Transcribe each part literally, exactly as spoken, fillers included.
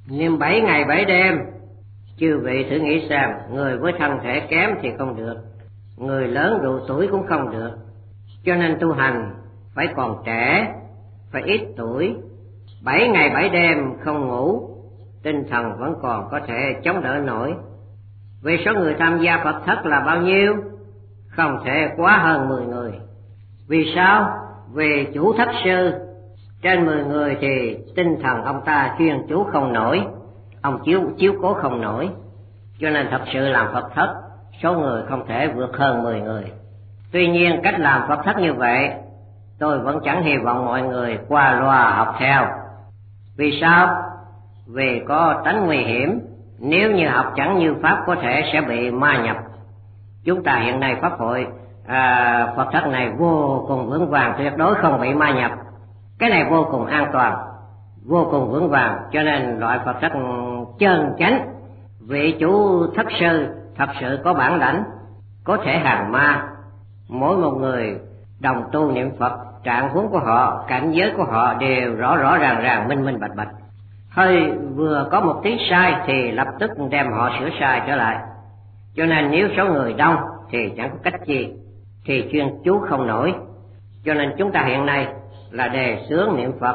Niệm bảy ngày bảy đêm, chư vị thử nghĩ xem, người với thân thể kém thì không được, người lớn độ tuổi cũng không được. Cho nên tu hành phải còn trẻ, phải ít tuổi, bảy ngày bảy đêm không ngủ, tinh thần vẫn còn có thể chống đỡ nổi. Vì số người tham gia Phật thất là bao nhiêu? Không thể quá hơn mười người. Vì sao? Vì chủ thất sư trên mười người thì tinh thần ông ta chuyên chú không nổi, ông chiếu chiếu cố không nổi, cho nên thật sự làm Phật thất số người không thể vượt hơn mười người. Tuy nhiên cách làm Phật thất như vậy tôi vẫn chẳng hy vọng mọi người qua loa học theo. Vì sao? Vì có tánh nguy hiểm, nếu như học chẳng như pháp có thể sẽ bị ma nhập. Chúng ta hiện nay pháp hội à, Phật thất này vô cùng vững vàng, tuyệt đối không bị ma nhập. Cái này vô cùng an toàn, vô cùng vững vàng, cho nên loại Phật thất chân chánh, vị chủ thất sư thật sự có bản lãnh, có thể hàng ma. Mỗi một người đồng tu niệm Phật, trạng huống của họ, cảnh giới của họ đều rõ rõ ràng ràng, minh minh bạch bạch. Hơi vừa có một tí sai thì lập tức đem họ sửa sai trở lại. Cho nên nếu số người đông thì chẳng có cách gì, thì chuyên chú không nổi. Cho nên chúng ta hiện nay là đề xướng niệm Phật,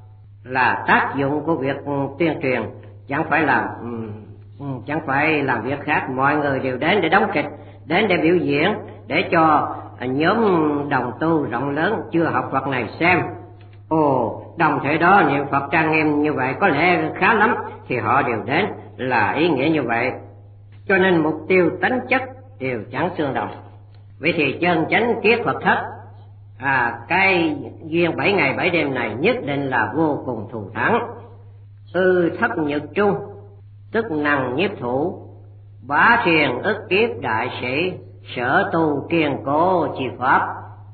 là tác dụng của việc tuyên truyền, chẳng phải làm chẳng phải làm việc khác. Mọi người đều đến để đóng kịch, đến để biểu diễn, để cho nhóm đồng tu rộng lớn chưa học Phật này xem. Ồ, đồng thể đó niệm Phật trang nghiêm như vậy có lẽ khá lắm, thì họ đều đến, là ý nghĩa như vậy. Cho nên mục tiêu tánh chất đều chẳng tương đồng. Vậy thì chân chánh kiết Phật thất, à, cái duyên bảy ngày bảy đêm này nhất định là vô cùng thù thắng. Ư thất nhật trung, tức năng nhiếp thủ, bá thiền ức kiếp đại sĩ, sở tu kiên cố chi pháp.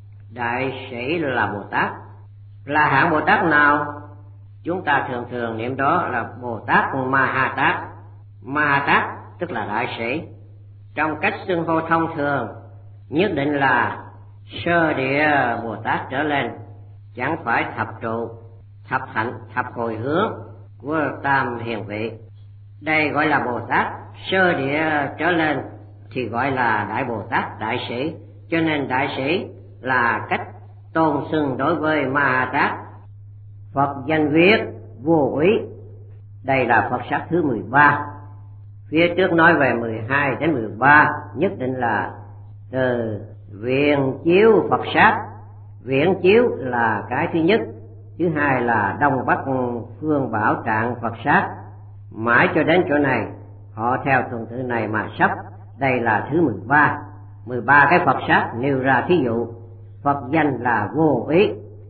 Đại sĩ là Bồ Tát. Là hạng Bồ Tát nào? Chúng ta thường thường niệm đó là Bồ Tát Ma Ha Tát. Ma Ha Tát tức là đại sĩ. Trong cách xưng hô thông thường nhất định là sơ địa Bồ Tát trở lên, chẳng phải thập trụ, thập hạnh, thập hồi hướng của tam hiền vị. Đây gọi là Bồ Tát. Sơ địa trở lên thì gọi là Đại Bồ Tát, đại sĩ. Cho nên đại sĩ là cách tôn xưng đối với Ma Ha Tát. Phật danh viết vô úy. Đây là Phật sát thứ mười ba. Phía trước nói về mười hai đến mười ba, nhất định là từ viện chiếu Phật sát. Viện chiếu là cái thứ nhất, thứ hai là Đông Bắc Phương Bảo Trạng Phật sát. Mãi cho đến chỗ này họ theo tuần tự này mà sắp. Đây là thứ mười ba. Mười ba cái Phật sát nêu ra thí dụ. Phật danh là vô ý.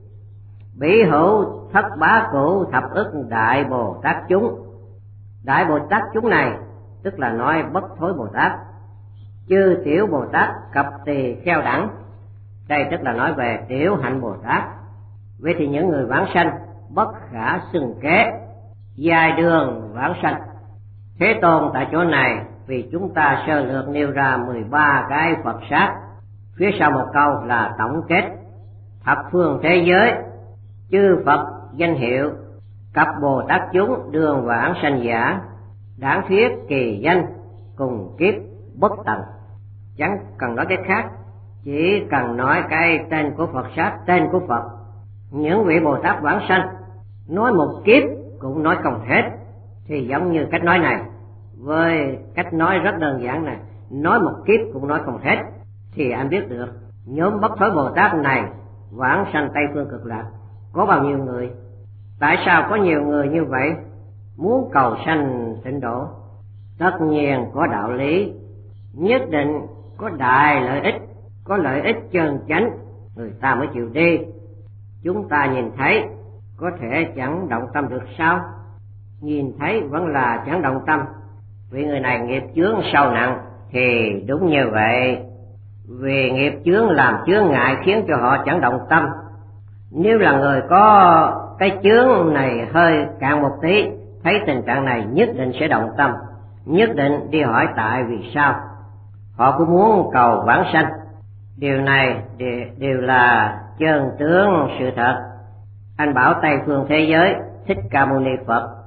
Bỉ hữu thất bá cụ thập ức đại Bồ Tát chúng. Đại Bồ Tát chúng này tức là nói bất thối Bồ Tát, chư tiểu Bồ Tát cập tỳ kheo đẳng. Đây tức là nói về tiểu hạnh Bồ Tát. Vậy thì những người vãng sanh bất khả xưng kế, dài đường vãng sanh. Thế Tôn tại chỗ này vì chúng ta sơ lược nêu ra mười ba cái Phật sát, phía sau một câu là tổng kết thập phương thế giới chư Phật danh hiệu, cặp Bồ Tát chúng đường vãng sanh giả, đáng thuyết kỳ danh cùng kiếp bất tận. Chẳng cần nói cái khác, chỉ cần nói cái tên của Phật sát, tên của Phật. Những vị Bồ Tát vãng sanh nói một kiếp cũng nói không hết. Thì giống như cách nói này với cách nói rất đơn giản này, nói một kiếp cũng nói không hết, thì anh biết được nhóm bất thối Bồ Tát này vãng sanh Tây Phương Cực Lạc có bao nhiêu người. Tại sao có nhiều người như vậy muốn cầu sanh tịnh độ? Tất nhiên có đạo lý, nhất định có đại lợi ích, có lợi ích chân chánh, người ta mới chịu đi. Chúng ta nhìn thấy có thể chẳng động tâm được sao? Nhìn thấy vẫn là chẳng động tâm. Vì người này nghiệp chướng sâu nặng thì đúng như vậy. Vì nghiệp chướng làm chướng ngại khiến cho họ chẳng động tâm. Nếu là người có cái chướng này hơi cạn một tí, thấy tình trạng này nhất định sẽ động tâm, nhất định đi hỏi tại vì sao. Họ cũng muốn cầu vãng sanh. Điều này đều là chân tướng sự thật. Anh bảo Tây Phương thế giới Thích Ca Mâu Ni Phật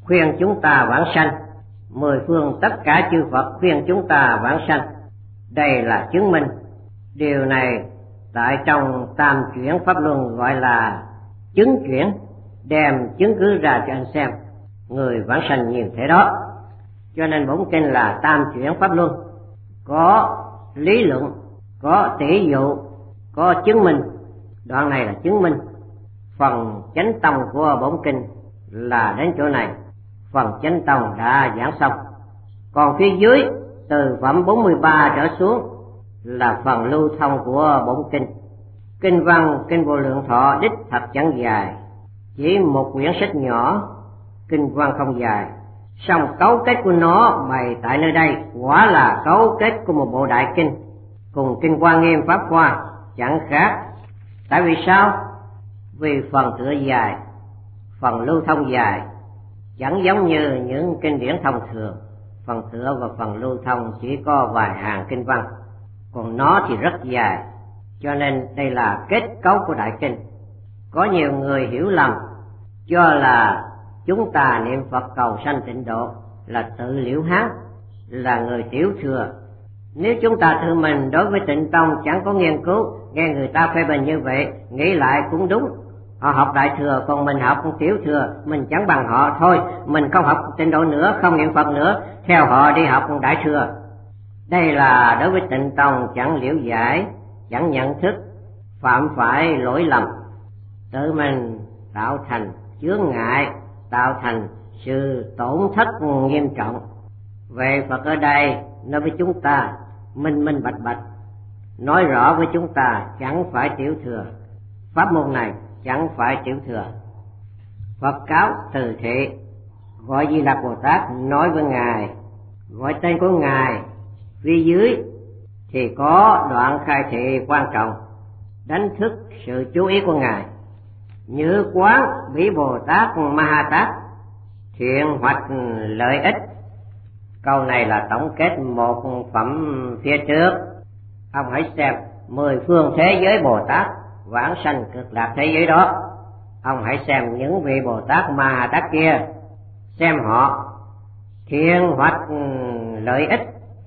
khuyên chúng ta vãng sanh, mười phương tất cả chư Phật khuyên chúng ta vãng sanh. Đây là chứng minh. Điều này tại trong tam chuyển pháp luân gọi là chứng chuyển, đem chứng cứ ra cho anh xem. Người vãng sanh nhiều thế đó. Cho nên bổn kinh là tam chuyển pháp luân, có lý luận, có tỷ dụ, có chứng minh. Đoạn này là chứng minh. Phần chánh tông của bổn kinh là đến chỗ này, phần chánh tông đã giảng xong. Còn phía dưới từ phẩm bốn mươi ba trở xuống là phần lưu thông của bổn kinh. Kinh văn Kinh Vô Lượng Thọ đích thật chẳng dài, chỉ một quyển sách nhỏ, kinh văn không dài, song cấu kết của nó bày tại nơi đây quả là cấu kết của một bộ đại kinh, cùng kinh Hoa Nghiêm Pháp Hoa chẳng khác. Tại vì sao? Vì phần tựa dài, phần lưu thông dài, chẳng giống như những kinh điển thông thường. Phần tựa và phần lưu thông chỉ có vài hàng kinh văn, còn nó thì rất dài, cho nên đây là kết cấu của đại kinh. Có nhiều người hiểu lầm, cho là chúng ta niệm Phật cầu sanh tịnh độ là tự liễu hán, là người tiểu thừa. Nếu chúng ta tự mình đối với Tịnh Tông chẳng có nghiên cứu, nghe người ta phê bình như vậy, nghĩ lại cũng đúng. Họ học đại thừa, còn mình học tiểu thừa, mình chẳng bằng họ. Thôi, mình không học tịnh độ nữa, không niệm Phật nữa, theo họ đi học đại thừa. Đây là đối với Tịnh Tông chẳng liễu giải, chẳng nhận thức, phạm phải lỗi lầm, tự mình tạo thành chướng ngại, tạo thành sự tổn thất nghiêm trọng. Về Phật ở đây nói với chúng ta minh minh bạch bạch, nói rõ với chúng ta chẳng phải tiểu thừa, pháp môn này chẳng phải tiểu thừa. Phật cáo từ thị, gọi Di Lặc Bồ Tát nói với Ngài, gọi tên của Ngài. Phía dưới thì có đoạn khai thị quan trọng, đánh thức sự chú ý của Ngài. Như quán Bỉ Bồ Tát Ma Ha Tát, thiện hoạch lợi ích. Câu này là tổng kết một phẩm phía trước. Ông hãy xem mười phương thế giới Bồ Tát vãng sanh cực lạc thế giới đó. Ông hãy xem những vị Bồ Tát Ma Ha Tát kia, xem họ thiện hoạch lợi ích.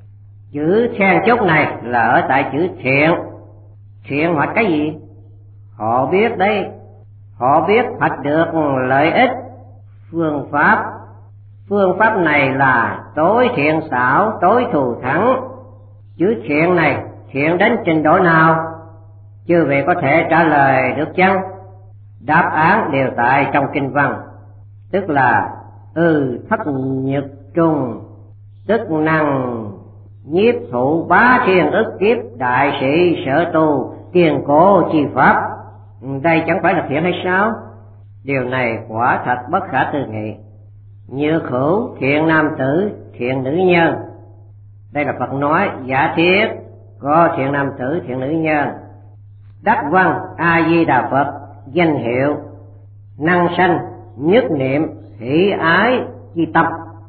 Chữ then chốt này là ở tại chữ thiện. Thiện hoạch cái gì? Họ biết đấy, họ biết hoạch được lợi ích. Phương pháp, phương pháp này là tối thiện xảo, tối thù thắng. Chữ thiện này thiện đến trình độ nào? Chư vị có thể trả lời được chăng? Đáp án đều tại trong kinh văn, tức là ừ thất nhật trung, tức năng nhiếp thụ bá thiên ức kiếp, đại sĩ sở tu tiền cố chi pháp. Đây chẳng phải là thiện hay sao? Điều này quả thật bất khả tư nghị. Như khửu thiện nam tử, thiện nữ nhân. Đây là Phật nói giả thiết, có thiện nam tử, thiện nữ nhân. Đắc văn A Di Đà Phật, danh hiệu năng sanh nhất niệm hỷ ái chi tâm.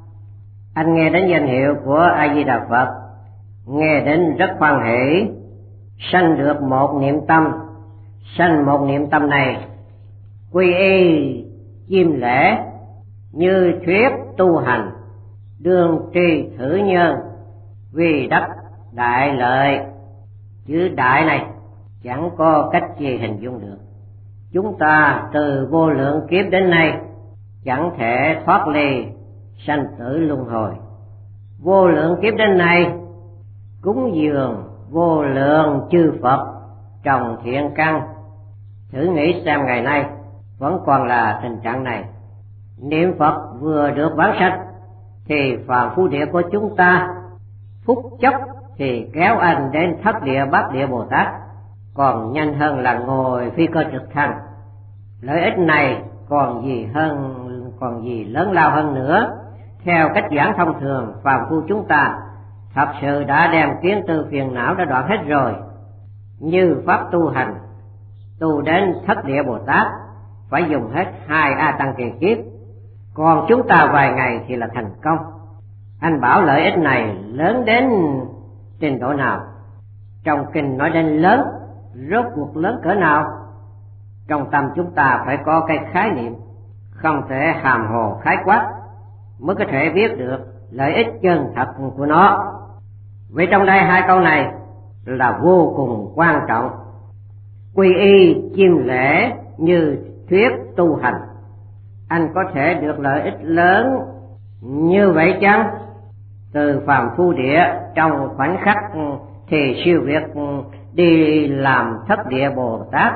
Anh nghe đến danh hiệu của A Di Đà Phật, nghe đến rất hoan hỷ, sanh được một niệm tâm. Sanh một niệm tâm này quy y chiêm lễ, như thuyết tu hành, đương tri thử nhân, vì đắc đại lợi. Chữ đại này chẳng có cách gì hình dung được. Chúng ta từ vô lượng kiếp đến nay chẳng thể thoát ly sanh tử luân hồi. Vô lượng kiếp đến nay cúng dường vô lượng chư Phật, trồng thiện căn. Thử nghĩ xem ngày nay vẫn còn là tình trạng này. Niệm Phật vừa được vãng sanh thì phàm phu địa của chúng ta phút chốc thì kéo anh đến thất địa bát địa Bồ Tát, còn nhanh hơn là ngồi phi cơ trực thăng. Lợi ích này còn gì hơn, còn gì lớn lao hơn nữa. Theo cách giảng thông thường, phàm phu chúng ta thật sự đã đem kiến tư phiền não đã đoạn hết rồi. Như pháp tu hành, tu đến thất địa Bồ Tát phải dùng hết hai a tăng kỳ kiếp, còn chúng ta vài ngày thì là thành công. Anh bảo lợi ích này lớn đến trình độ nào? Trong kinh nói đến lớn, rốt cuộc lớn cỡ nào? Trong tâm chúng ta phải có cái khái niệm, không thể hàm hồ khái quát. mới có thể biết được lợi ích chân thật của nó. Vì trong đây hai câu này là vô cùng quan trọng. Quy y chiêm lễ như thuyết tu hành. Anh có thể được lợi ích lớn như vậy chăng? Từ phàm phu địa trong khoảnh khắc thì siêu việt đi làm thất địa Bồ Tát.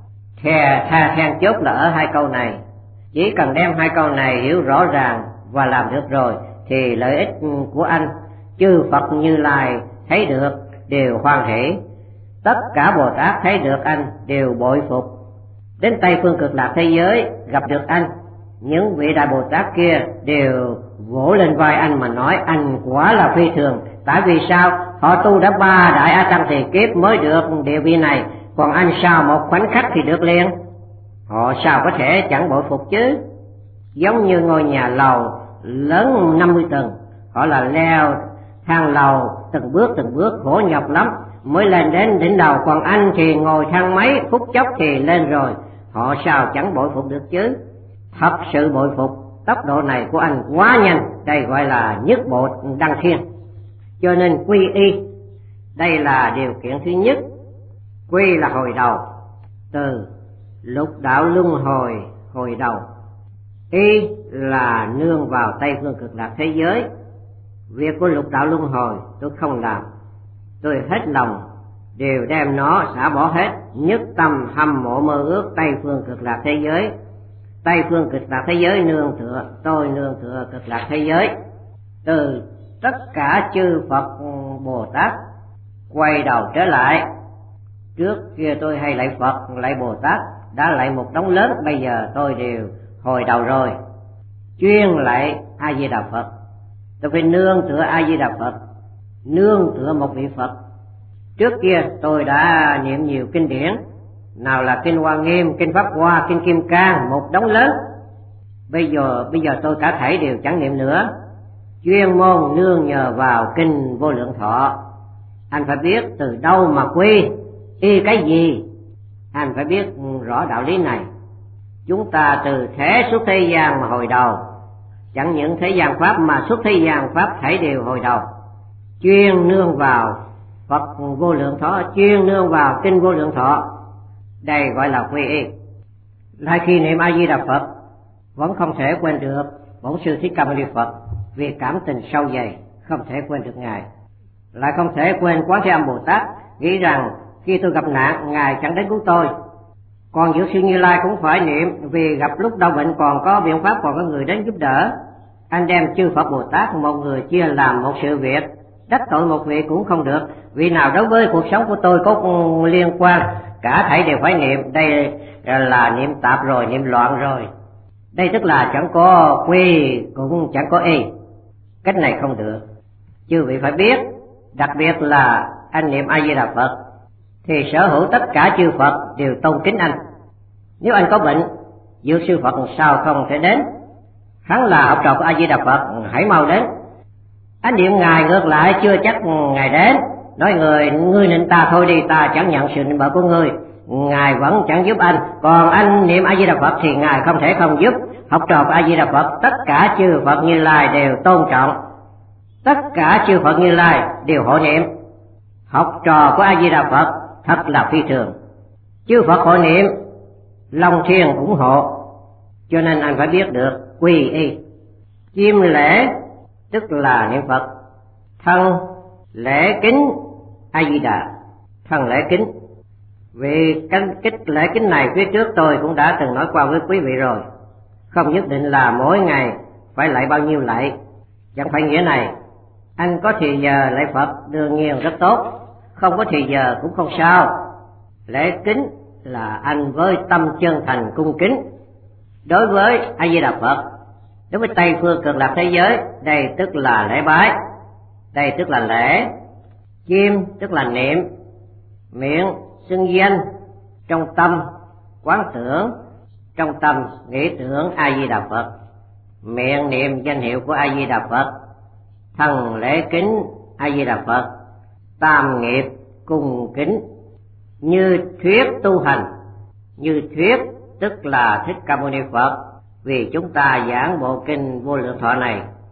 Thè tha then chốt là ở hai câu này. Chỉ cần đem hai câu này hiểu rõ ràng và làm được rồi thì lợi ích của anh chư Phật Như Lai thấy được đều hoan hỷ, tất cả Bồ Tát thấy được anh đều bội phục. Đến Tây phương cực lạc thế giới gặp được anh, những vị đại Bồ Tát kia đều vỗ lên vai anh mà nói anh quả là phi thường. Tại vì sao? Họ tu đã ba đại a tăng thì kiếp mới được địa vị này, còn anh sao một khoảnh khắc thì được liền. Họ sao có thể chẳng bội phục chứ? Giống như ngôi nhà lầu lớn năm mươi tầng, họ là leo thang lầu từng bước từng bước khổ nhọc lắm mới lên đến đỉnh đầu, còn anh thì ngồi thang máy phút chốc thì lên rồi, họ sao chẳng bội phục được chứ? Thật sự bội phục, tốc độ này của anh quá nhanh, đây gọi là nhất bộ đăng thiên. Cho nên quy y, đây là điều kiện thứ nhất. Quy là hồi đầu, từ lục đạo luân hồi hồi đầu. Y là nương vào Tây phương cực lạc thế giới. Việc của lục đạo luân hồi tôi không làm, tôi hết lòng đều đem nó xả bỏ hết, nhất tâm hâm mộ mơ ước Tây phương cực lạc thế giới. Tây phương cực lạc thế giới nương tựa, tôi nương tựa cực lạc thế giới. Từ tất cả chư Phật Bồ Tát quay đầu trở lại. Trước kia tôi hay lạy Phật, lạy Bồ Tát, đã lạy một đống lớn, bây giờ tôi đều hồi đầu rồi, chuyên lạy A Di Đà Phật. Tôi phải nương tựa A Di Đà Phật, nương tựa một vị Phật. Trước kia tôi đã niệm nhiều kinh điển, nào là kinh Hoa Nghiêm, kinh Pháp Hoa, kinh Kim Cang, một đống lớn. Bây giờ bây giờ tôi cả thảy đều chẳng niệm nữa, chuyên môn nương nhờ vào kinh Vô Lượng Thọ. Anh phải biết từ đâu mà quy y cái gì, anh phải biết rõ đạo lý này. Chúng ta từ thế xuất thế gian mà hồi đầu, chẳng những thế gian pháp mà xuất thế gian pháp thảy đều hồi đầu, chuyên nương vào Phật Vô Lượng Thọ, chuyên nương vào kinh Vô Lượng Thọ. Đây gọi là quy y. Lại khi niệm A Di Đà Phật vẫn không thể quên được Bổn Sư Thích Ca Mâu Ni Phật, vì cảm tình sâu dày không thể quên được Ngài. Lại không thể quên Quán Thế Âm Bồ Tát, nghĩ rằng khi tôi gặp nạn Ngài chẳng đến cứu tôi. Còn Dược Sư Như Lai cũng phải niệm, vì gặp lúc đau bệnh còn có biện pháp, còn có người đến giúp đỡ. Anh đem chư Phật Bồ Tát một người chia làm một sự việc, đắc tội một vị cũng không được. Vị nào đối với cuộc sống của tôi có liên quan, cả thảy đều phải niệm. Đây là niệm tạp rồi, niệm loạn rồi. Đây tức là chẳng có quy cũng chẳng có y. Cách này không được. Chư vị phải biết, đặc biệt là anh niệm A Di Đà Phật thì sở hữu tất cả chư Phật đều tôn kính anh. Nếu anh có bệnh, Dược Sư Phật sao không thể đến? Hắn là học trò của A Di Đà Phật, hãy mau đến. Anh niệm Ngài ngược lại chưa chắc Ngài đến, nói người ngươi niệm ta thôi đi, ta chẳng nhận sự niệm bợ của ngươi, Ngài vẫn chẳng giúp anh. Còn anh niệm A Di Đà Phật thì Ngài không thể không giúp. Học trò của A Di Đà Phật tất cả chư Phật Như Lai đều tôn trọng, tất cả chư Phật Như Lai đều hộ niệm. Học trò của A Di Đà Phật thật là phi thường, chư Phật hộ niệm, Long Thiên ủng hộ. Cho nên anh phải biết được quy y. Chiêm lễ tức là niệm Phật, thân lễ kính A Di Đà, thân lễ kính. Vì cái kích lễ kính này phía trước tôi cũng đã từng nói qua với quý vị rồi, không nhất định là mỗi ngày phải lạy bao nhiêu lạy. Chẳng phải nghĩa này, anh có thì giờ lạy Phật đương nhiên rất tốt, không có thì giờ cũng không sao. Lễ kính là anh với tâm chân thành cung kính đối với A Di Đà Phật. Đối với Tây phương cực lạc thế giới, đây tức là lễ bái, đây tức là lễ. Chiêm tức là niệm, miệng xưng danh, trong tâm quán tưởng, trong tâm nghĩ tưởng A Di Đà Phật, miệng niệm danh hiệu của A Di Đà Phật, thân lễ kính A Di Đà Phật, tam nghiệp cung kính. Như thuyết tu hành, như thuyết tức là Thích Ca Mâu Ni Phật, vì chúng ta giảng bộ kinh Vô Lượng Thọ này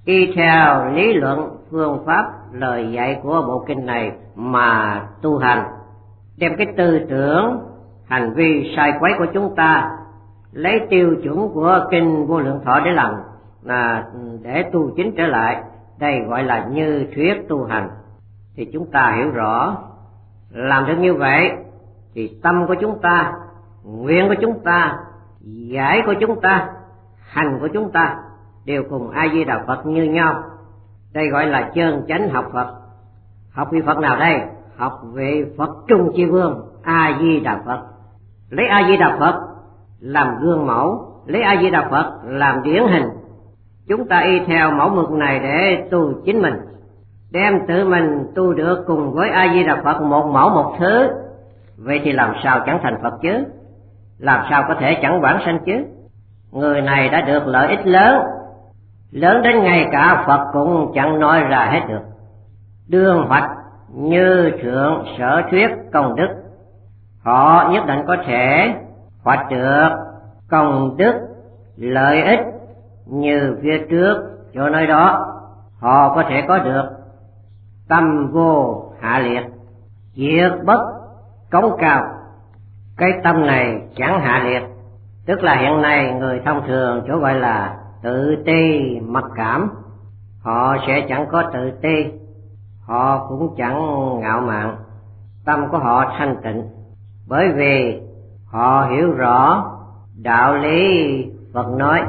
y theo lý luận, phương pháp, lời dạy của bộ kinh này mà tu hành, đem cái tư tưởng, hành vi sai quấy của chúng ta lấy tiêu chuẩn của kinh Vô Lượng Thọ để làm, là để tu chính trở lại, đây gọi là như thuyết tu hành. Thì chúng ta hiểu rõ, làm được như vậy thì tâm của chúng ta, nguyện của chúng ta, giải của chúng ta, hành của chúng ta đều cùng A Di Đà Phật như nhau. Đây gọi là chân chánh học Phật. Học vị Phật nào đây? Học vị Phật Trung Chi Vương A Di Đà Phật. Lấy A Di Đà Phật làm gương mẫu, lấy A Di Đà Phật làm điển hình. Chúng ta y theo mẫu mực này để tu chính mình, đem tự mình tu được cùng với A Di Đà Phật một mẫu một thứ. Vậy thì làm sao chẳng thành Phật chứ? Làm sao có thể chẳng vãng sanh chứ? Người này đã được lợi ích lớn, lớn đến ngay cả Phật cũng chẳng nói ra hết được. Đương hoạch như thượng sở thuyết công đức, họ nhất định có thể hoạch được công đức lợi ích như phía trước chỗ nói đó. Họ có thể có được tâm vô hạ liệt, diệt bất cống cao. Cái tâm này chẳng hạ liệt, tức là hiện nay người thông thường chỗ gọi là tự ti mặc cảm. Họ sẽ chẳng có tự ti, họ cũng chẳng ngạo mạn, tâm của họ thanh tịnh, bởi vì họ hiểu rõ đạo lý Phật nói,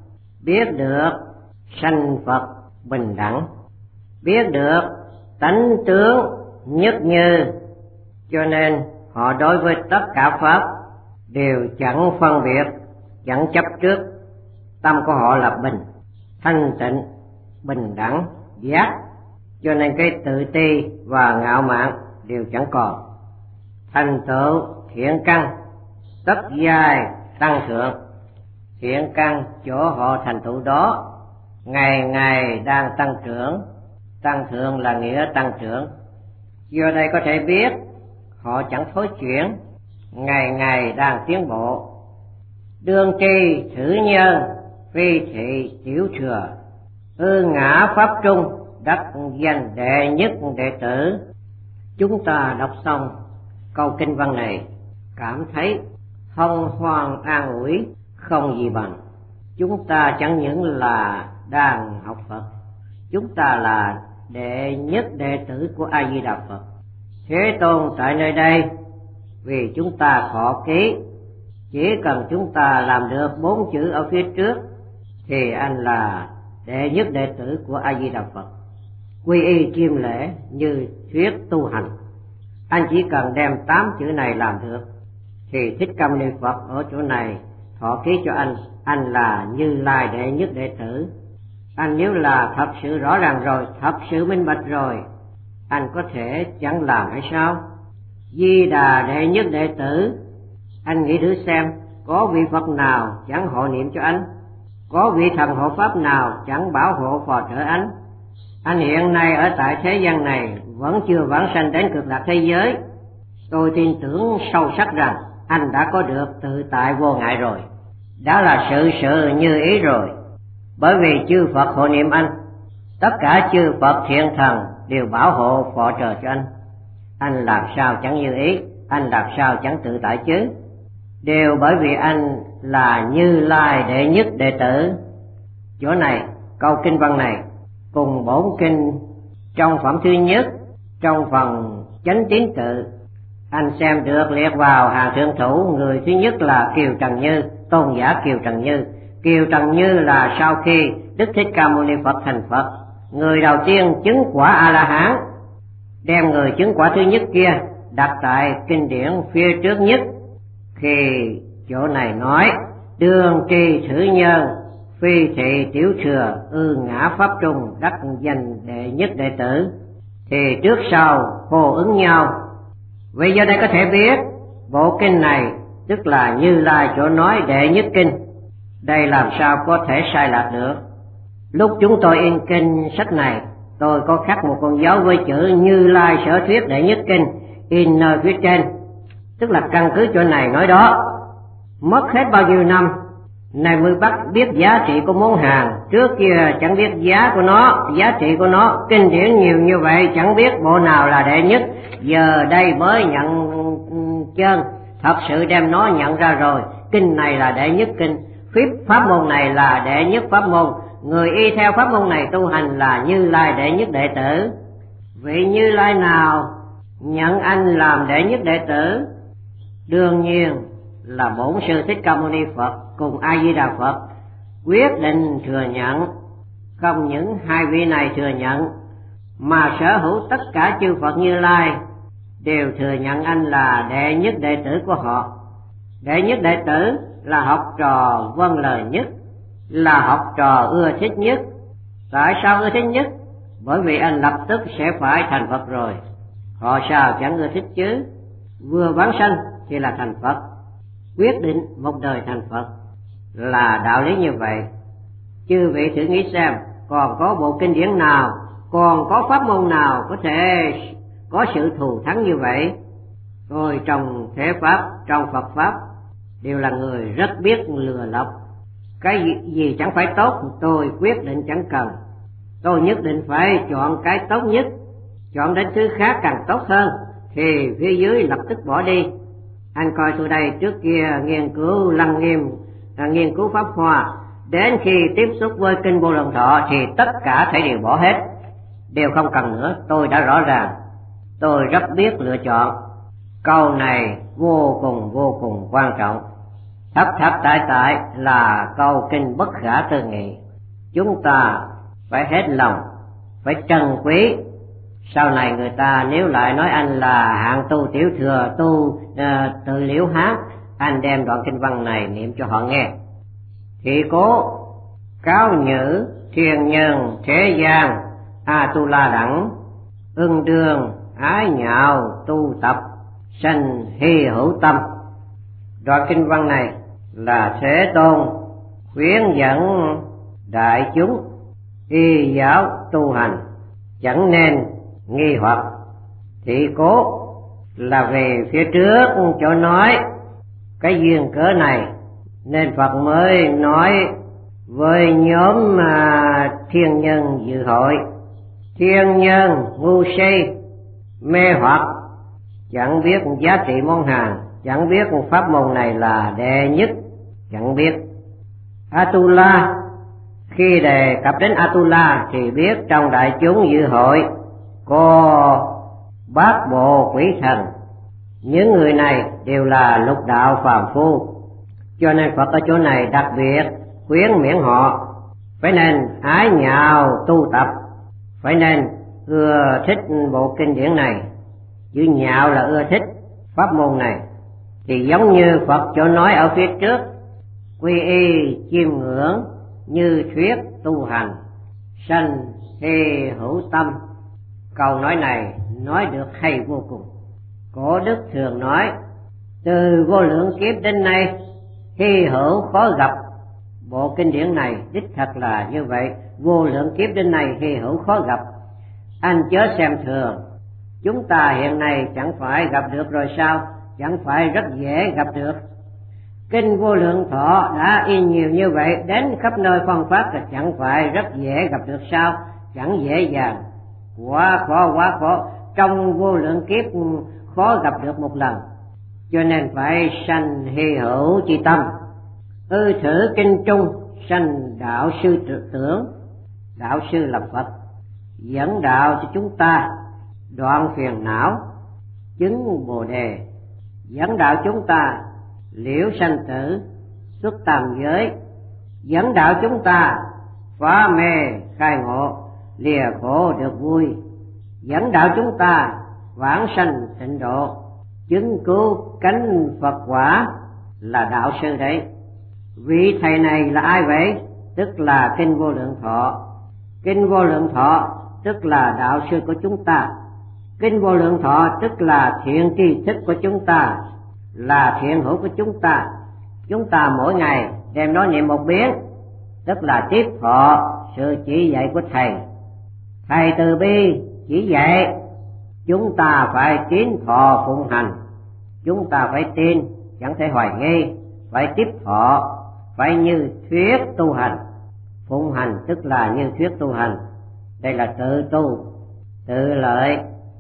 biết được sanh Phật bình đẳng, biết được tánh tướng nhất như, cho nên họ đối với tất cả pháp đều chẳng phân biệt, chẳng chấp trước. Tâm của họ là bình, thanh tịnh, bình đẳng, giác, cho nên cái tự ti và ngạo mạn đều chẳng còn. Thành tựu thiện căn tất giai tăng thượng. Thiện căn chỗ họ thành tựu đó ngày ngày đang tăng trưởng. Tăng thượng là nghĩa tăng trưởng. Do đây có thể biết họ chẳng thối chuyển, ngày ngày đang tiến bộ. Đương tri thử nhân, phi thị tiểu thừa, ư ngã pháp trung, đắc danh đệ nhất đệ tử. Chúng ta đọc xong câu kinh văn này, cảm thấy hân hoan an ủi không gì bằng. Chúng ta chẳng những là đang học Phật, chúng ta là đệ nhất đệ tử của A Di Đà Phật. Thế Tôn tại nơi đây vì chúng ta thọ ký, chỉ cần chúng ta làm được bốn chữ ở phía trước thì anh là đệ nhất đệ tử của A Di Đà Phật. Quy y chiêm lễ như thuyết tu hành, anh chỉ cần đem tám chữ này làm được thì Thích Ca Mâu Ni Phật ở chỗ này thọ ký cho anh, anh là Như Lai đệ nhất đệ tử. Anh nếu là thật sự rõ ràng rồi, thật sự minh bạch rồi, anh có thể chẳng làm hay sao? Di Đà đệ nhất đệ tử, anh nghĩ thử xem, có vị Phật nào chẳng hộ niệm cho anh? Có vị thần hộ pháp nào chẳng bảo hộ phò trợ anh? Anh hiện nay ở tại thế gian này vẫn chưa vãng sanh đến cực lạc thế giới. Tôi tin tưởng sâu sắc rằng anh đã có được tự tại vô ngại rồi, đã là sự sự như ý rồi. Bởi vì chư Phật hộ niệm anh, tất cả chư Phật thiện thần đều bảo hộ phò trợ cho anh. Anh làm sao chẳng như ý, anh làm sao chẳng tự tại chứ? Đều bởi vì anh là Như Lai đệ nhất đệ tử. Chỗ này, câu kinh văn này cùng bổn kinh trong phẩm thứ nhất, trong phần chánh tín tự, anh xem được liệt vào hàng thượng thủ. Người thứ nhất là Kiều Trần Như, tôn giả Kiều Trần Như. Kiều Trần Như là sau khi Đức Thích Ca Mâu Ni Phật thành Phật, người đầu tiên chứng quả A-la-hán, đem người chứng quả thứ nhất kia đặt tại kinh điển phía trước nhất. Khi chỗ này nói đương tri thử nhân, phi thị tiểu thừa, ư ngã pháp trung, đắc danh đệ nhất đệ tử, thì trước sau hô ứng nhau. Vậy do đây có thể biết bộ kinh này tức là Như Lai chỗ nói đệ nhất kinh. Đây làm sao có thể sai lạc được? Lúc chúng tôi in kinh sách này, tôi có khắc một con dấu với chữ Như Lai sở thuyết đệ nhất kinh in nơi phía trên, tức là căn cứ chỗ này nói đó. Mất hết bao nhiêu năm Này mới bắt biết giá trị của món hàng, trước kia chẳng biết giá của nó, giá trị của nó, kinh điển nhiều như vậy chẳng biết bộ nào là đệ nhất, giờ đây mới nhận chân, thật sự đem nó nhận ra rồi, kinh này là đệ nhất kinh, phép pháp môn này là đệ nhất pháp môn, người y theo pháp môn này tu hành là Như Lai đệ nhất đệ tử. Vị Như Lai nào nhận anh làm đệ nhất đệ tử? Đương nhiên là Bổn Sư Thích Ca Mâu Ni Phật cùng A Di Đà Phật quyết định thừa nhận. Không những hai vị này thừa nhận, mà sở hữu tất cả chư Phật Như Lai đều thừa nhận anh là đệ nhất đệ tử của họ. Đệ nhất đệ tử là học trò vâng lời nhất, là học trò ưa thích nhất. Tại sao ưa thích nhất? Bởi vì anh lập tức sẽ phải thành Phật rồi. Họ sao chẳng ưa thích chứ? Vừa vãng sanh thì là thành Phật, quyết định một đời thành Phật, là đạo lý như vậy. Chư vị thử nghĩ xem, còn có bộ kinh điển nào, còn có pháp môn nào có thể có sự thù thắng như vậy? Tôi trong thế pháp, trong Phật pháp đều là người rất biết lừa lọc. Cái gì, gì chẳng phải tốt, tôi quyết định chẳng cần. Tôi nhất định phải chọn cái tốt nhất, chọn đến thứ khác càng tốt hơn thì phía dưới lập tức bỏ đi. Anh coi tôi đây, trước kia nghiên cứu Lăng Nghiêm, à, nghiên cứu Pháp Hoa, đến khi tiếp xúc với kinh Vô Lượng Thọ thì tất cả thảy đều bỏ hết, đều không cần nữa. Tôi đã rõ ràng, tôi rất biết lựa chọn. Câu này vô cùng vô cùng quan trọng. Thấp thấp tại tại là câu kinh bất khả tư nghị. Chúng ta phải hết lòng, phải trân quý. Sau này người ta nếu lại nói anh là hạng tu tiểu thừa, tu uh, tự liễu hát, anh đem đoạn kinh văn này niệm cho họ nghe. Thị cố cáo nhữ thiên nhân thế gian a tu la đẳng, ưng đương ái nhạo tu tập sanh hy hữu tâm. Đoạn kinh văn này là Thế Tôn khuyến dẫn đại chúng y giáo tu hành, chẳng nên nghi hoặc. Thị cố là về phía trước chỗ nói cái duyên cớ này, nên Phật mới nói với nhóm mà thiên nhân dự hội. Thiên nhân ngu si mê hoặc, chẳng biết giá trị món hàng, chẳng biết pháp môn này là đệ nhất, chẳng biết. Atula, khi đề cập đến Atula thì biết trong đại chúng dự hội có bát bộ quỷ thần, những người này đều là lục đạo phàm phu, cho nên Phật ở chỗ này đặc biệt khuyến miễn họ phải nên ái nhạo tu tập, phải nên ưa thích bộ kinh điển này. Chữ nhạo là ưa thích pháp môn này, thì giống như Phật chỗ nói ở phía trước, quy y chiêm ngưỡng như thuyết tu hành sanh hy hữu tâm. Câu nói này nói được hay vô cùng. Cổ đức thường nói, từ vô lượng kiếp đến nay hy hữu khó gặp. Bộ kinh điển này đích thật là như vậy, vô lượng kiếp đến nay hy hữu khó gặp. Anh chớ xem thường, chúng ta hiện nay chẳng phải gặp được rồi sao? Chẳng phải rất dễ gặp được. Kinh Vô Lượng Thọ đã in nhiều như vậy, đến khắp nơi phân phát là chẳng phải rất dễ gặp được sao? Chẳng dễ dàng, quá khó quá khó, trong vô lượng kiếp khó gặp được một lần, cho nên phải sanh hy hữu chi tâm. Ư thử kinh trung sanh đạo sư tưởng, đạo sư là Phật, dẫn đạo cho chúng ta đoạn phiền não, chứng Bồ Đề, dẫn đạo chúng ta liễu sanh tử, xuất tam giới, dẫn đạo chúng ta phá mê khai ngộ, lìa khổ được vui, dẫn đạo chúng ta vãng sanh tịnh độ, chứng cứu cánh Phật quả, là đạo sư đấy. Vị thầy này là ai vậy? Tức là Kinh Vô Lượng Thọ. Kinh Vô Lượng Thọ tức là đạo sư của chúng ta. Kinh Vô Lượng Thọ tức là thiện tri thức của chúng ta, là thiện hữu của chúng ta. Chúng ta mỗi ngày đem nó niệm một biến, tức là tiếp thọ sự chỉ dạy của thầy. Thầy từ bi chỉ dạy, chúng ta phải tín thọ phụng hành. Chúng ta phải tin, chẳng thể hoài nghi, phải tiếp thọ, phải như thuyết tu hành. Phụng hành tức là như thuyết tu hành, đây là tự tu, tự lợi.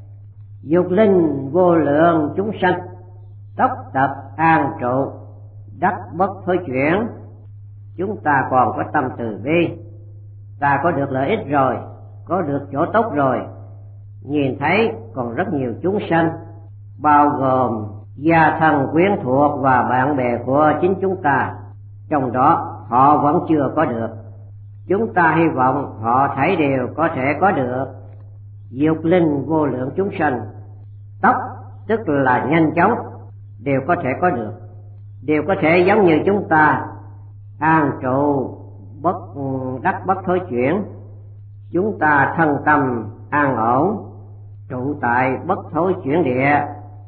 Dục linh vô lượng chúng sanh, tốc tập an trụ, đắc bất thối chuyển. Chúng ta còn có tâm từ bi, ta có được lợi ích rồi, có được chỗ tốt rồi, nhìn thấy còn rất nhiều chúng sanh, bao gồm gia thân quyến thuộc và bạn bè của chính chúng ta, trong đó họ vẫn chưa có được. Chúng ta hy vọng họ thấy đều có thể có được. Dục linh vô lượng chúng sanh, tốc tức là nhanh chóng, đều có thể có được, đều có thể giống như chúng ta, an trụ bất đắc bất thối chuyển. Chúng ta thân tâm an ổn, trụ tại bất thối chuyển địa.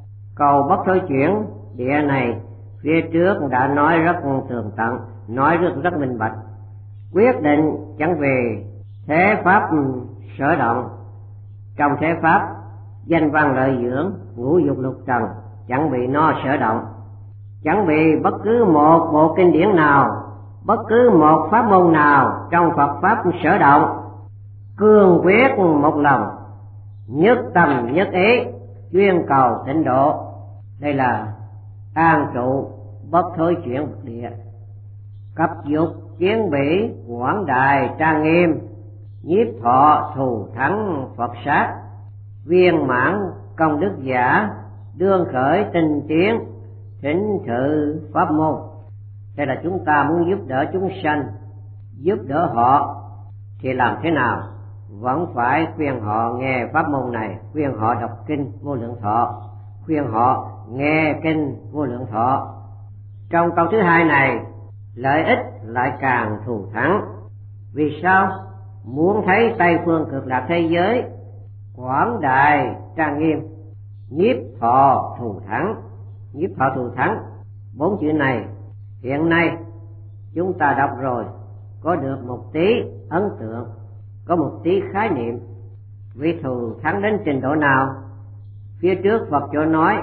Cầu bất thối chuyển địa này phía trước đã nói rất tường tận, nói rất rất minh bạch. Quyết định chẳng về thế pháp sở động, trong thế pháp danh văn lợi dưỡng, ngũ dục lục trần chẳng bị nó sở động, chẳng bị bất cứ một bộ kinh điển nào, bất cứ một pháp môn nào trong Phật pháp sở động. Cương quyết một lòng, nhất tâm nhất ý, chuyên cầu tịnh độ, đây là an trụ bất thối chuyển địa. Cấp dục chiến bỉ quảng đại trang nghiêm, nhiếp thọ thù thắng Phật sát, viên mãn công đức giả, đương khởi tinh tiến, thỉnh thự pháp môn. Đây là chúng ta muốn giúp đỡ chúng sanh, giúp đỡ họ thì làm thế nào? Vẫn phải khuyên họ nghe pháp môn này, khuyên họ đọc kinh Vô Lượng Thọ, khuyên họ nghe kinh Vô Lượng Thọ. Trong câu thứ hai này, lợi ích lại càng thù thắng. Vì sao? Muốn thấy Tây phương cực lạc thế giới quảng đại trang nghiêm, nhiếp thọ thù thắng. Nhiếp thọ thù thắng, bốn chữ này hiện nay chúng ta đọc rồi, có được một tí ấn tượng, có một tí khái niệm. Vì thù thắng đến trình độ nào? Phía trước Phật chỗ nói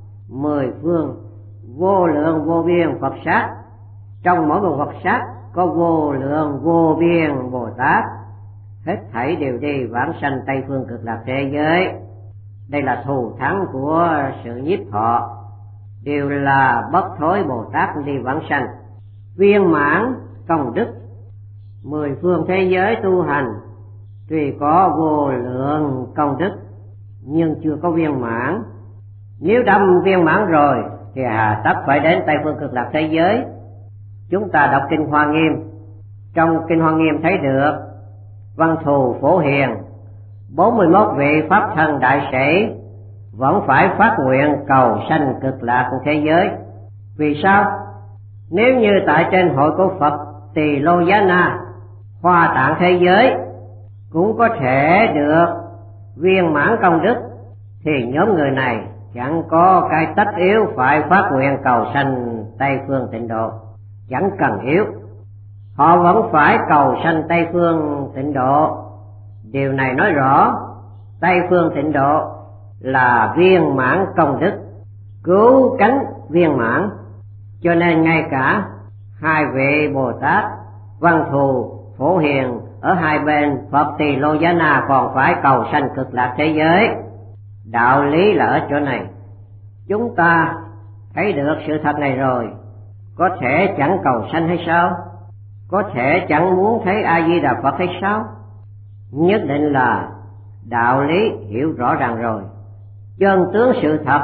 mười phương vô lượng vô biên Phật sát, trong mỗi một Phật sát có vô lượng vô biên Bồ Tát, hết thảy đều đi vãng sanh Tây phương cực lạc thế giới. Đây là thù thắng của sự nhiếp thọ, đều là bất thối Bồ Tát đi vãng sanh. Viên mãn công đức, mười phương thế giới tu hành tuy có vô lượng công đức nhưng chưa có viên mãn. Nếu đâm viên mãn rồi thì hà tất phải đến Tây phương cực lạc thế giới. Chúng ta đọc kinh Hoa Nghiêm, trong kinh Hoa Nghiêm thấy được Văn Thù Phổ Hiền bốn mươi mốt vị pháp thân đại sĩ vẫn phải phát nguyện cầu sanh cực lạc thế giới. Vì sao? Nếu như tại trên hội của Phật Tỳ Lô Giá Na, Hoa Tạng thế giới cũng có thể được viên mãn công đức, thì nhóm người này chẳng có cái tất yếu phải phát nguyện cầu sanh Tây phương tịnh độ, chẳng cần yếu. Họ vẫn phải cầu sanh Tây phương tịnh độ. Điều này nói rõ Tây phương tịnh độ là viên mãn công đức, cứu cánh viên mãn. Cho nên ngay cả hai vị Bồ Tát Văn Thù Phổ Hiền ở hai bên Phật Tỳ Lô Giá Na còn phải cầu sanh cực lạc thế giới. Đạo lý là ở chỗ này. Chúng ta thấy được sự thật này rồi, có thể chẳng cầu sanh hay sao? Có thể chẳng muốn thấy A Di Đà Phật hay sao? Nhất định là đạo lý hiểu rõ ràng rồi, chân tướng sự thật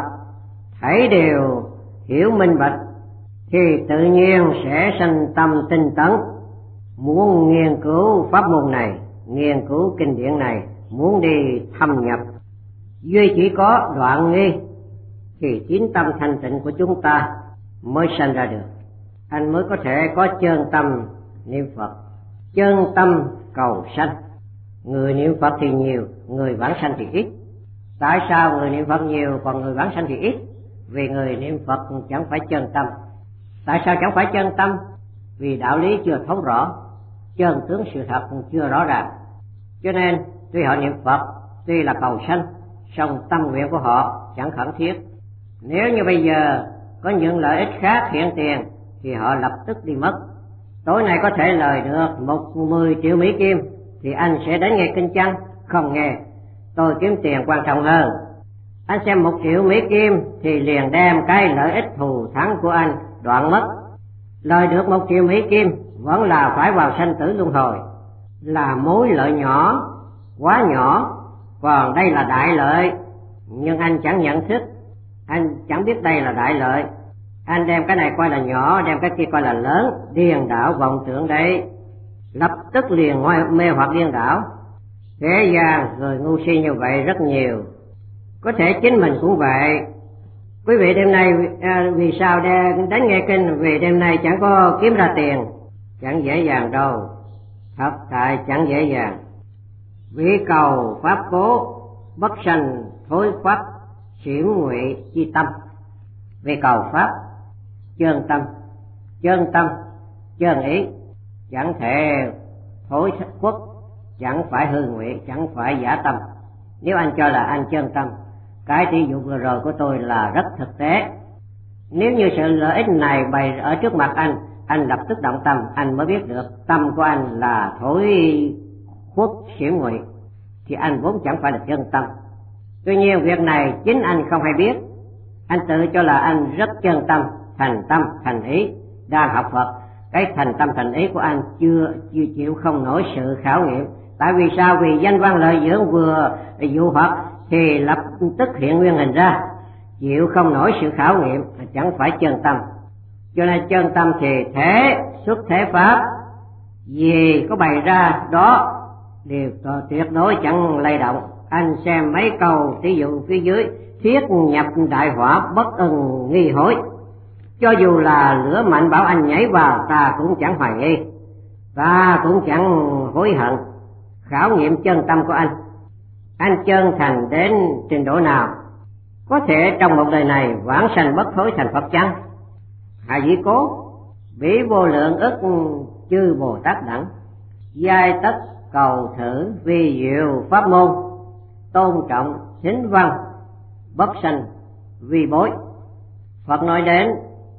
thấy đều hiểu minh bạch, thì tự nhiên sẽ sanh tâm tinh tấn, muốn nghiên cứu pháp môn này, nghiên cứu kinh điển này, muốn đi thâm nhập. Duy chỉ có đoạn nghi thì chính tâm thanh tịnh của chúng ta mới sanh ra được, anh mới có thể có chân tâm niệm Phật, chân tâm cầu sanh. Người niệm Phật thì nhiều, người vãng sanh thì ít. Tại sao người niệm Phật nhiều còn người vãng sanh thì ít? Vì người niệm Phật chẳng phải chân tâm. Tại sao chẳng phải chân tâm? Vì đạo lý chưa thấu rõ, chân tướng sự thật chưa rõ ràng. Cho nên tuy họ niệm Phật, tuy là cầu sanh, song tâm nguyện của họ chẳng khẩn thiết. Nếu như bây giờ có những lợi ích khác hiện tiền thì họ lập tức đi mất. tối nay có thể lời được một mười triệu Mỹ Kim thì anh sẽ đến nghe kinh chăng? Không nghe, tôi kiếm tiền quan trọng hơn. Anh xem một triệu Mỹ Kim thì liền đem cái lợi ích thù thắng của anh đoạn mất. Lời được một triệu Mỹ Kim vẫn là phải vào sanh tử luân hồi, là mối lợi nhỏ, quá nhỏ, còn đây là đại lợi. Nhưng anh chẳng nhận thức, anh chẳng biết đây là đại lợi. Anh đem cái này coi là nhỏ, đem cái kia coi là lớn, điên đảo vọng tưởng đấy, lập tức liền mê hoặc điên đảo. Thế gian người ngu si như vậy rất nhiều, có thể chính mình cũng vậy. Quý vị đêm nay à, vì sao đến nghe kinh? Vì đêm nay chẳng có kiếm ra tiền, chẳng dễ dàng đâu, thật tại chẳng dễ dàng. Vì cầu pháp cố, bất sanh thối pháp, xỉm ngụy chi tâm. Vì cầu pháp chân tâm, chân tâm chân ý, chẳng thể thối khuất, chẳng phải hư ngụy, chẳng phải giả tâm. Nếu anh cho là anh chân tâm, cái thí dụ vừa rồi của tôi là rất thực tế. Nếu như sự lợi ích này bày ở trước mặt anh, anh lập tức động tâm, anh mới biết được tâm của anh là thối khuất xỉm ngụy, thì anh vốn chẳng phải là chân tâm. Tuy nhiên việc này chính anh không hay biết, anh tự cho là anh rất chân tâm, thành tâm thành ý, đang học Phật. Cái thành tâm thành ý của anh chưa chưa chịu không nổi sự khảo nghiệm. Tại vì sao? Vì danh văn lợi dưỡng vừa dụ hoặc thì lập tức hiện nguyên hình ra, chịu không nổi sự khảo nghiệm, chẳng phải chân tâm. Cho nên chân tâm thì thế xuất thế pháp, gì có bày ra đó đều tuyệt đối chẳng lay động. Anh xem mấy câu ví dụ phía dưới: thiết nhập đại hỏa, bất ưng nghi hối. Cho dù là lửa mạnh bảo anh nhảy vào, ta cũng chẳng hoài nghi, ta cũng chẳng hối hận. Khảo nghiệm chân tâm của anh, anh chân thành đến trình độ nào? Có thể trong một đời này vãng sanh bất thối thành Phật chăng? Hạ dĩ cố, bỉ vô lượng ức chư Bồ Tát đẳng, giai tất cầu thử vi diệu pháp môn, tôn trọng thính văn, bất sanh vi bối. Phật nói đến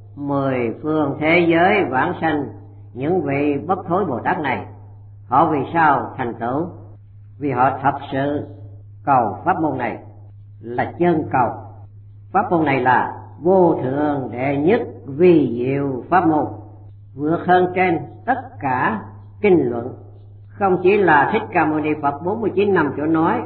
mười phương thế giới vãng sanh những vị bất thối Bồ Tát này, họ vì sao thành tựu? Vì họ thật sự cầu pháp môn này, là chân cầu. Pháp môn này là vô thượng đệ nhất vi diệu pháp môn, vượt hơn trên tất cả kinh luận. Không chỉ là Thích Ca Mâu Ni Phật bốn mươi chín năm chỗ nói,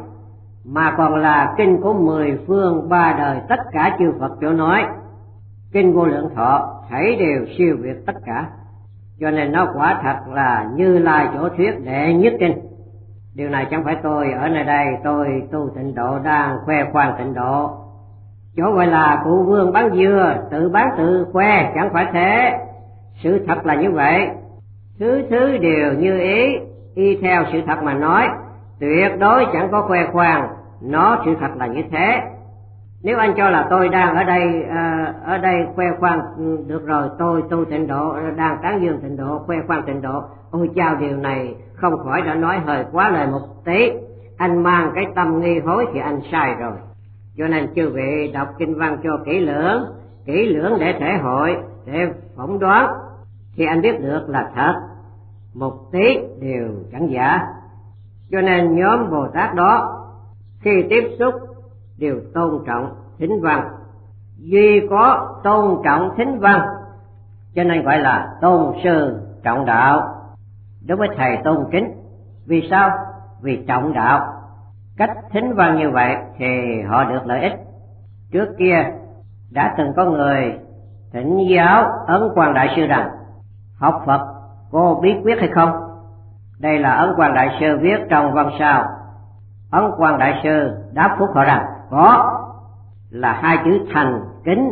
mà còn là kinh của mười phương ba đời tất cả chư Phật chỗ nói. Kinh Vô Lượng Thọ thảy đều siêu việt tất cả, cho nên nó quả thật là Như Lai chỗ thuyết đệ nhất kinh. Điều này chẳng phải tôi ở nơi đây tôi tu tịnh độ đang khoe khoang tịnh độ. Chỗ gọi là cụ vương bán dưa, tự bán tự khoe, chẳng phải thế. Sự thật là như vậy, thứ thứ đều như ý, y theo sự thật mà nói, tuyệt đối chẳng có khoe khoang, nó sự thật là như thế. Nếu anh cho là tôi đang ở đây à, ở đây khoe khoang, được rồi, tôi tu tịnh độ, đang tán dương tịnh độ, khoe khoang tịnh độ, ôi chao, điều này không khỏi đã nói hơi quá lời một tí. Anh mang cái tâm nghi hối thì anh sai rồi. Cho nên chư vị đọc kinh văn cho kỹ lưỡng, kỹ lưỡng để thể hội, để phỏng đoán, thì anh biết được là thật, một tí đều chẳng giả. Cho nên nhóm Bồ Tát đó khi tiếp xúc đều tôn trọng thính văn. Duy có tôn trọng thính văn, cho nên gọi là tôn sư trọng đạo. Đối với thầy tôn kính. Vì sao? Vì trọng đạo. Cách thính văn như vậy thì họ được lợi ích. Trước kia đã từng có người thỉnh giáo Ấn Quang Đại Sư rằng: học Phật có bí quyết hay không? Đây là Ấn Quang Đại Sư viết trong văn sao. Ấn Quang Đại Sư đáp phúc họ rằng có, là hai chữ thành kính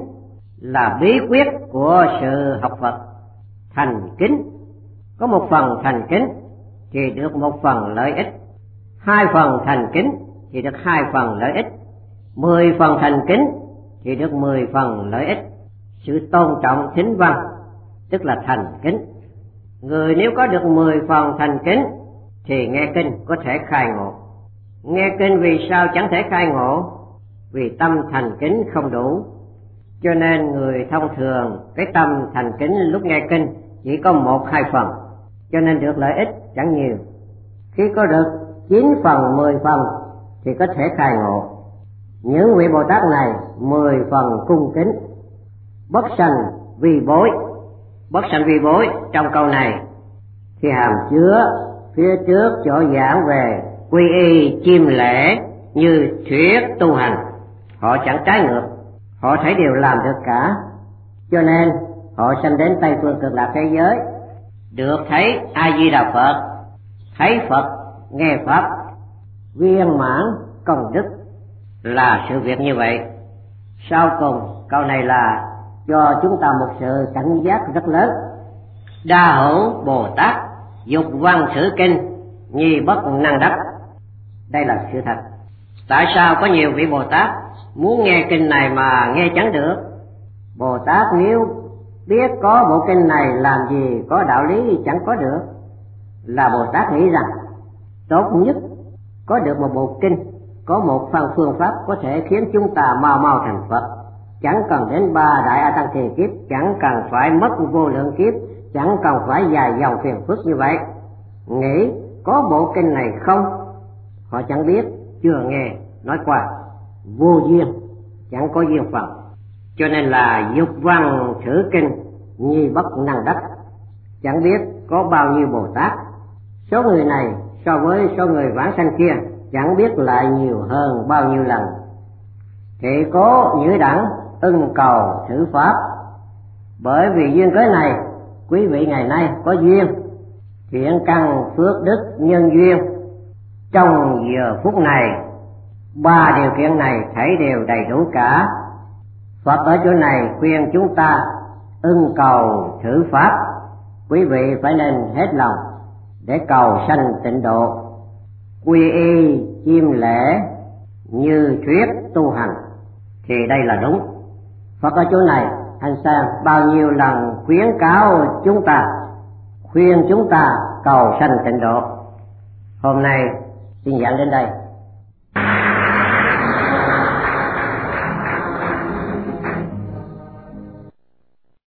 là bí quyết của sự học Phật. Thành kính, có một phần thành kính thì được một phần lợi ích, hai phần thành kính thì được hai phần lợi ích, mười phần thành kính thì được mười phần lợi ích. Sự tôn trọng thính văn tức là thành kính. Người nếu có được mười phần thành kính thì nghe kinh có thể khai ngộ. Nghe kinh vì sao chẳng thể khai ngộ? Vì tâm thành kính không đủ. Cho nên người thông thường cái tâm thành kính lúc nghe kinh chỉ có một hai phần. cho nên được lợi ích chẳng nhiều. Khi có được chín phần mười phần thì có thể khai ngộ. Những vị Bồ Tát này mười phần cung kính, bất sanh vi bối. Bất sanh vi bối trong câu này thì hàm chứa phía trước chỗ giảng về quy y chiêm lễ như thuyết tu hành. Họ chẳng trái ngược, họ thấy đều làm được cả, cho nên họ sanh đến Tây phương Cực Lạc thế giới, được thấy A Di Đà Phật, thấy Phật, nghe Pháp, viên mãn công đức, là sự việc như vậy. Sau cùng câu này là cho chúng ta một sự cảnh giác rất lớn. Đa hữu Bồ Tát dục văn sử kinh nhi bất năng đắc. Đây là sự thật. Tại sao có nhiều vị Bồ Tát muốn nghe kinh này mà nghe chẳng được? Bồ Tát nếu biết có bộ kinh này làm gì có đạo lý chẳng có được, là Bồ Tát nghĩ rằng tốt nhất có được một bộ kinh, có một phần phương pháp có thể khiến chúng ta mau mau thành Phật, chẳng cần đến ba đại A Tăng Kỳ kiếp, chẳng cần phải mất vô lượng kiếp, chẳng cần phải dài dòng phiền phức như vậy. Nghĩ có bộ kinh này không? Họ chẳng biết, chưa nghe, nói qua, vô duyên, chẳng có duyên phận. Cho nên là dục văn thử kinh nhi bất năng đắc. Chẳng biết có bao nhiêu Bồ Tát, số người này so với số người vãng sanh kia chẳng biết lại nhiều hơn bao nhiêu lần. Thì cố nhữ đẳng ưng cầu thử pháp. Bởi vì duyên cớ này, quý vị ngày nay có duyên, thiện căn phước đức nhân duyên, trong giờ phút này ba điều kiện này thấy đều đầy đủ cả. Phật ở chỗ này khuyên chúng ta ưng cầu thử pháp. Quý vị phải nên hết lòng để cầu sanh tịnh độ, quy y chiêm lễ như thuyết tu hành, thì đây là đúng. Phật ở chỗ này anh xem bao nhiêu lần khuyến cáo chúng ta, khuyên chúng ta cầu sanh tịnh độ. Hôm nay xin giảng đến đây.